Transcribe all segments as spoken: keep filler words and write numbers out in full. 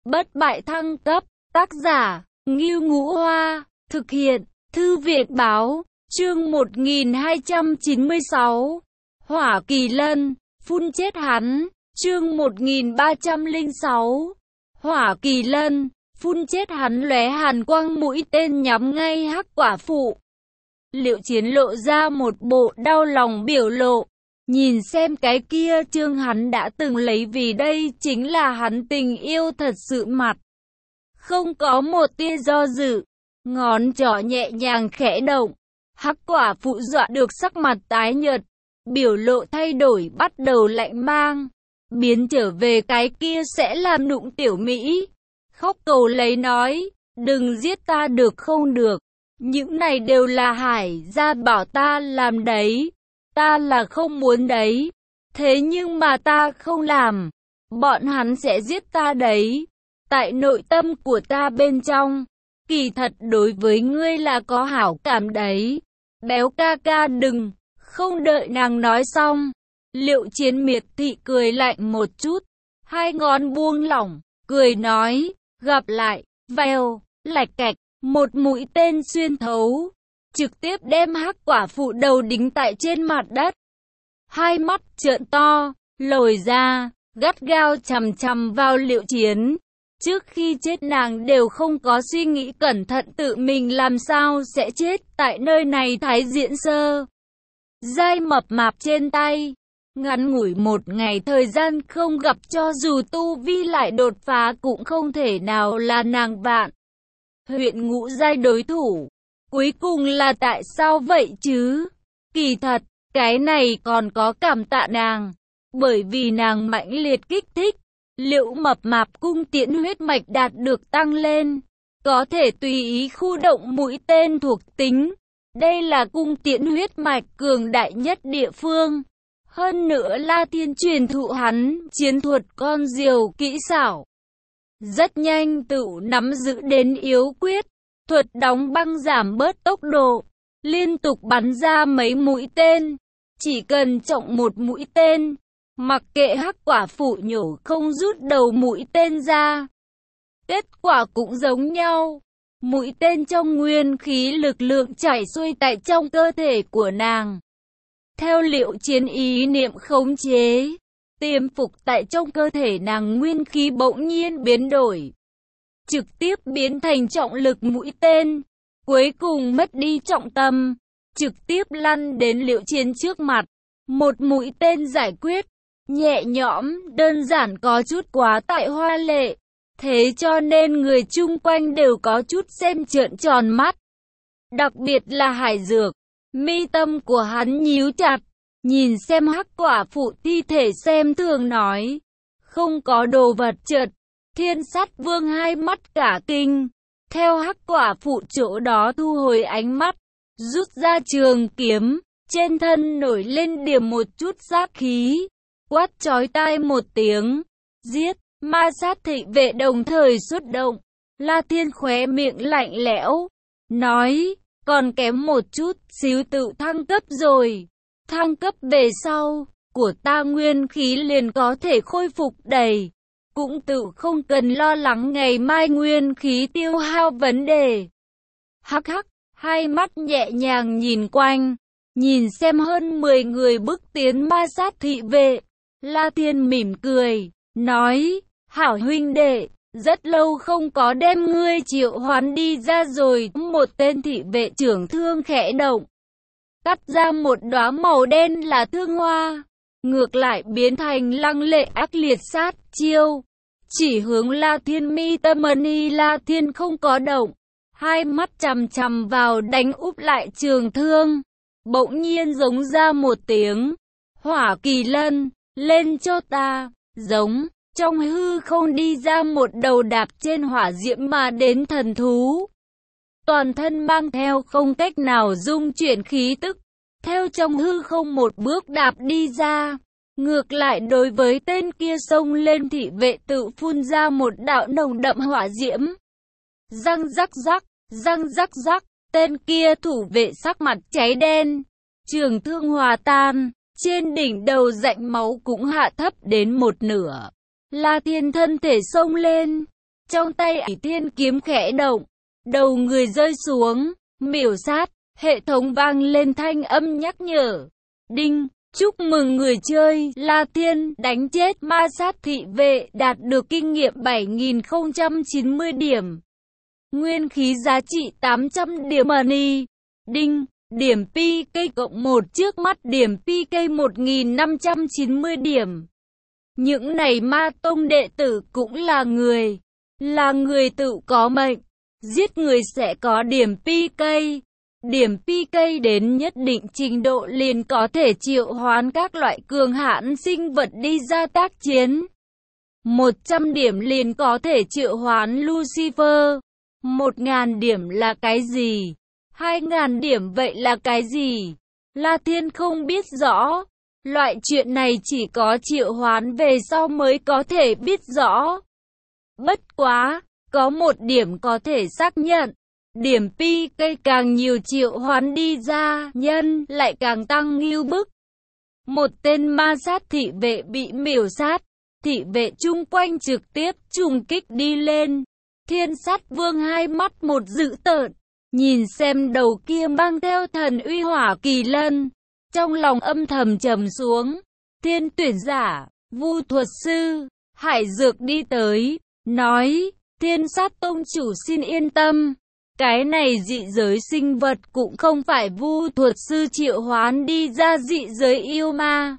Bất bại thăng cấp, tác giả, Ngưu Ngũ Hoa, thực hiện, Thư viện báo, chương một nghìn hai trăm chín mươi sáu, Hỏa Kỳ Lân, phun chết hắn, chương một nghìn ba trăm lẻ sáu, Hỏa Kỳ Lân, phun chết hắn lóe hàn quang mũi tên nhắm ngay Hắc Quả Phụ. Liệu Chiến lộ ra một bộ đau lòng biểu lộ, nhìn xem cái kia chương hắn đã từng lấy vì đây chính là hắn tình yêu thật sự mặt. Không có một tia do dự, ngón trỏ nhẹ nhàng khẽ động, Hắc Quả Phụ dọa được sắc mặt tái nhợt, biểu lộ thay đổi bắt đầu lạnh mang, biến trở về cái kia sẽ làm nụng tiểu Mỹ. Khóc cầu lấy nói, đừng giết ta được không được, những này đều là Hải gia bảo ta làm đấy, ta là không muốn đấy, thế nhưng mà ta không làm, bọn hắn sẽ giết ta đấy. Tại nội tâm của ta bên trong, kỳ thật đối với ngươi là có hảo cảm đấy. Béo ca ca đừng, không đợi nàng nói xong, Liệu Chiến miệt thị cười lạnh một chút, hai ngón buông lỏng, cười nói, gặp lại, vèo, lạch cạch, một mũi tên xuyên thấu, trực tiếp đem Hắc Quả Phụ đầu đính tại trên mặt đất. Hai mắt trợn to, lồi ra, gắt gao chằm chằm vào Liệu Chiến. Trước khi chết nàng đều không có suy nghĩ cẩn thận tự mình làm sao sẽ chết tại nơi này. Thái Diễn Sơ dai mập mạp trên tay, ngắn ngủi một ngày thời gian không gặp, cho dù tu vi lại đột phá cũng không thể nào là nàng vạn huyện ngũ giai đối thủ. Cuối cùng là tại sao vậy chứ? Kỳ thật, cái này còn có cảm tạ nàng, bởi vì nàng mãnh liệt kích thích Liệu mập mạp cung tiễn huyết mạch đạt được tăng lên, có thể tùy ý khu động mũi tên thuộc tính. Đây là cung tiễn huyết mạch cường đại nhất địa phương. Hơn nữa La Thiên truyền thụ hắn chiến thuật con diều kỹ xảo. Rất nhanh tự nắm giữ đến yếu quyết, thuật đóng băng giảm bớt tốc độ, liên tục bắn ra mấy mũi tên. Chỉ cần trọng một mũi tên, mặc kệ Hắc Quả Phụ nhổ không rút đầu mũi tên ra, kết quả cũng giống nhau. Mũi tên trong nguyên khí lực lượng chảy xuôi tại trong cơ thể của nàng. Theo Liệu Chiến ý niệm khống chế, tiềm phục tại trong cơ thể nàng nguyên khí bỗng nhiên biến đổi, trực tiếp biến thành trọng lực mũi tên, cuối cùng mất đi trọng tâm, trực tiếp lăn đến Liệu Chiến trước mặt. Một mũi tên giải quyết, nhẹ nhõm, đơn giản có chút quá tại hoa lệ, thế cho nên người chung quanh đều có chút xem trợn tròn mắt. Đặc biệt là Hải Dược, mi tâm của hắn nhíu chặt, nhìn xem Hắc Quả Phụ thi thể xem thường nói, không có đồ vật. Chợt Thiên Sát Vương hai mắt cả kinh, theo Hắc Quả Phụ chỗ đó thu hồi ánh mắt, rút ra trường kiếm, trên thân nổi lên điểm một chút sát khí, quát chói tai một tiếng, giết. Ma sát thị vệ đồng thời xuất động. La Thiên khóe miệng lạnh lẽo, nói, còn kém một chút xíu tự thăng cấp rồi. Thăng cấp về sau, của ta nguyên khí liền có thể khôi phục đầy, cũng tự không cần lo lắng ngày mai nguyên khí tiêu hao vấn đề. Hắc hắc, hai mắt nhẹ nhàng nhìn quanh, nhìn xem hơn mười người bước tiến ma sát thị vệ. La Thiên mỉm cười, nói, hảo huynh đệ, rất lâu không có đem ngươi triệu hoán đi ra rồi. Một tên thị vệ trưởng thương khẽ động, cắt ra một đóa màu đen là thương hoa, ngược lại biến thành lăng lệ ác liệt sát chiêu, chỉ hướng La Thiên. Mi tâm mani La Thiên không có động, hai mắt chằm chằm vào đánh úp lại trường thương, bỗng nhiên giống ra một tiếng, Hỏa Kỳ Lân, lên cho ta. Giống, trong hư không đi ra một đầu đạp trên hỏa diễm mà đến thần thú, toàn thân mang theo không cách nào dung chuyển khí tức, theo trong hư không một bước đạp đi ra, ngược lại đối với tên kia xông lên thị vệ tự phun ra một đạo nồng đậm hỏa diễm. Răng rắc rắc, răng rắc rắc, tên kia thủ vệ sắc mặt cháy đen, trường thương hòa tan, trên đỉnh đầu rãnh máu cũng hạ thấp đến một nửa. La Thiên thân thể xông lên, Trong tay ỷ thiên kiếm khẽ động, đầu người rơi xuống, miểu sát, hệ thống vang lên thanh âm nhắc nhở. Đinh, chúc mừng người chơi La Thiên đánh chết ma sát thị vệ, đạt được kinh nghiệm bảy nghìn không trăm chín mươi điểm. Nguyên khí giá trị tám trăm điểm money. Đinh, điểm pê ca cộng một trước mắt điểm pê ca một nghìn năm trăm chín mươi điểm. Những này ma tông đệ tử cũng là người, là người tự có mệnh, giết người sẽ có điểm pê ca. Điểm pê ca đến nhất định trình độ liền có thể triệu hoán các loại cường hãn sinh vật đi ra tác chiến. một trăm điểm liền có thể triệu hoán Lucifer. một nghìn điểm là cái gì? hai nghìn điểm vậy là cái gì? La Thiên không biết rõ. Loại chuyện này chỉ có triệu hoán về sau mới có thể biết rõ. Bất quá, có một điểm có thể xác nhận. Điểm pê ca càng nhiều triệu hoán đi ra, nhân lại càng tăng ngưu bức. Một tên ma sát thị vệ bị miểu sát, thị vệ chung quanh trực tiếp trùng kích đi lên. Thiên sát vương hai mắt một dữ tợn, nhìn xem đầu kia mang theo thần uy hỏa kỳ lân. Trong lòng âm thầm trầm xuống, thiên tuyển giả, vu thuật sư, Hải Dược đi tới, nói, thiên sát tông chủ xin yên tâm. Cái này dị giới sinh vật cũng không phải vu thuật sư triệu hoán đi ra dị giới yêu ma.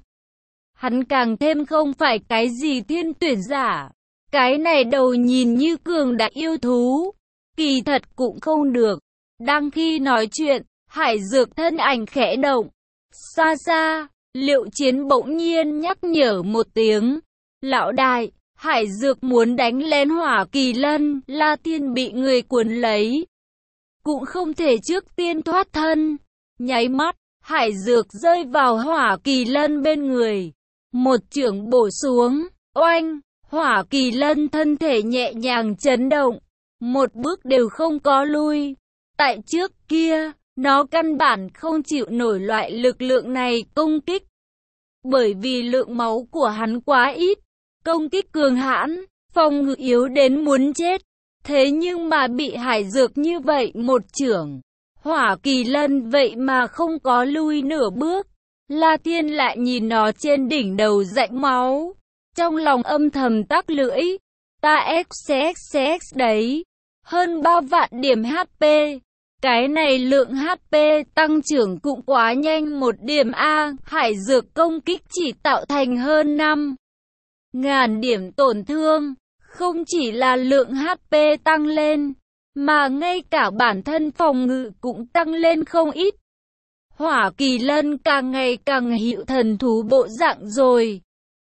Hắn càng thêm không phải cái gì thiên tuyển giả. Cái này đầu nhìn như cường đại yêu thú. Kỳ thật cũng không được. Đang khi nói chuyện, Hải Dược thân ảnh khẽ động. Xa xa, Liệu Chiến bỗng nhiên nhắc nhở một tiếng. Lão đại, Hải Dược muốn đánh lên hỏa kỳ lân, La Thiên bị người cuốn lấy. Cũng không thể trước tiên thoát thân. Nháy mắt, Hải Dược rơi vào hỏa kỳ lân bên người. Một chưởng bổ xuống, oanh, hỏa kỳ lân thân thể nhẹ nhàng chấn động. Một bước đều không có lui. Tại trước kia, nó căn bản không chịu nổi loại lực lượng này công kích. Bởi vì lượng máu của hắn quá ít, công kích cường hãn, phòng ngự yếu đến muốn chết. Thế nhưng mà bị Hải Dược như vậy một chưởng, hỏa kỳ lân vậy mà không có lui nửa bước. La Thiên lại nhìn nó trên đỉnh đầu rãnh máu, trong lòng âm thầm tắc lưỡi. Ta xxx đấy, hơn ba vạn điểm hát pê. Cái này lượng hát pê tăng trưởng cũng quá nhanh một điểm A. Hải Dược công kích chỉ tạo thành hơn năm ngàn điểm tổn thương. Không chỉ là lượng hát pê tăng lên, mà ngay cả bản thân phòng ngự cũng tăng lên không ít. Hỏa kỳ lân càng ngày càng hiệu thần thú bộ dạng rồi.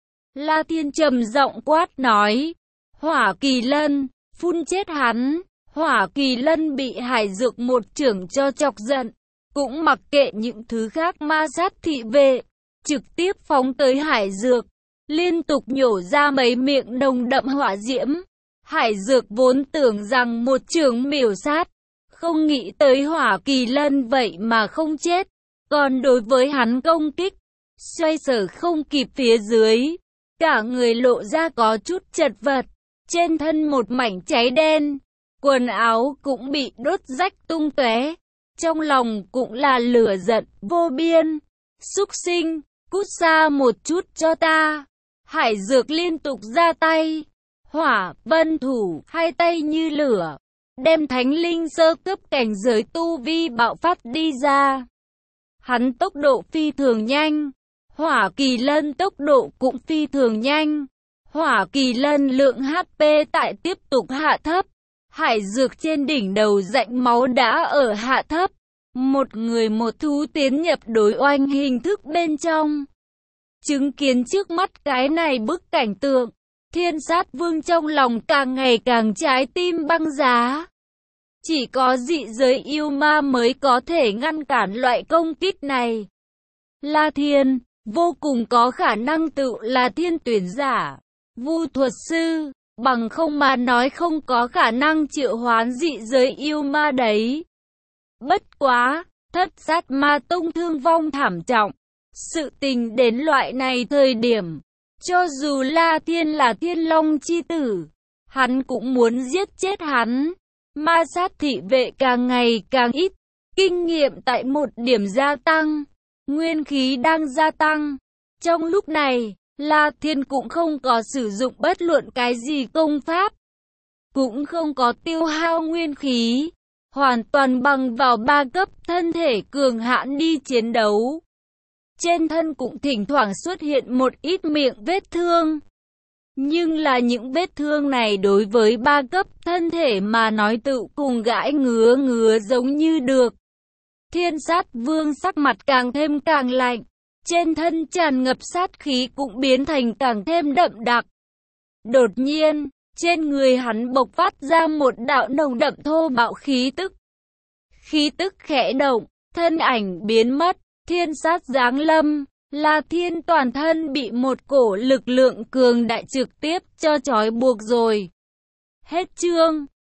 La Thiên trầm giọng quát nói, hỏa kỳ lân, phun chết hắn. Hỏa kỳ lân bị Hải Dược một chưởng cho chọc giận, cũng mặc kệ những thứ khác ma sát thị vệ, trực tiếp phóng tới Hải Dược, liên tục nhổ ra mấy miệng nồng đậm hỏa diễm. Hải Dược vốn tưởng rằng một chưởng miểu sát, không nghĩ tới hỏa kỳ lân vậy mà không chết, còn đối với hắn công kích, xoay sở không kịp phía dưới, cả người lộ ra có chút chật vật, trên thân một mảnh cháy đen. Quần áo cũng bị đốt rách tung tóe, trong lòng cũng là lửa giận vô biên. Súc sinh, cút xa một chút cho ta. Hải Dược liên tục ra tay, hỏa, vân thủ, hai tay như lửa, đem thánh linh sơ cấp cảnh giới tu vi bạo phát đi ra. Hắn tốc độ phi thường nhanh, hỏa kỳ lân tốc độ cũng phi thường nhanh. Hỏa kỳ lân lượng hát pê tại tiếp tục hạ thấp. Hải Dược trên đỉnh đầu rãnh máu đã ở hạ thấp. Một người một thú tiến nhập đối oanh hình thức bên trong. Chứng kiến trước mắt cái này bức cảnh tượng, Thiên Sát Vương trong lòng càng ngày càng trái tim băng giá. Chỉ có dị giới yêu ma mới có thể ngăn cản loại công kích này. La Thiên, vô cùng có khả năng tự là thiên tuyển giả, vu thuật sư. Bằng không mà nói không có khả năng triệu hoán dị giới yêu ma đấy. Bất quá, thất sát ma tông thương vong thảm trọng. Sự tình đến loại này thời điểm, cho dù La Thiên là thiên long chi tử, Hắn cũng muốn giết chết hắn. Ma sát thị vệ càng ngày càng ít, kinh nghiệm tại một điểm gia tăng, nguyên khí đang gia tăng. Trong lúc này, La Thiên cũng không có sử dụng bất luận cái gì công pháp, cũng không có tiêu hao nguyên khí, hoàn toàn bằng vào ba cấp thân thể cường hãn đi chiến đấu. Trên thân cũng thỉnh thoảng xuất hiện một ít miệng vết thương. Nhưng là những vết thương này đối với ba cấp thân thể mà nói tự cùng gãi ngứa ngứa giống như được. Thiên sát vương sắc mặt càng thêm càng lạnh, trên thân tràn ngập sát khí cũng biến thành càng thêm đậm đặc. Đột nhiên, trên người hắn bộc phát ra một đạo nồng đậm thô bạo khí tức. Khí tức khẽ động, thân ảnh biến mất, thiên sát giáng lâm. La Thiên toàn thân bị một cổ lực lượng cường đại trực tiếp cho trói buộc rồi. Hết chương.